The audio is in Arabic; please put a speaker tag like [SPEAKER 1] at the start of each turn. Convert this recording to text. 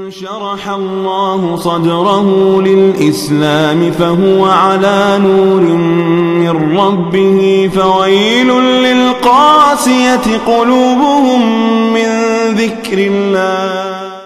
[SPEAKER 1] شرح الله صدره للإسلام فهو على نور من ربه فويل للقاسية قلوبهم من ذكر الله.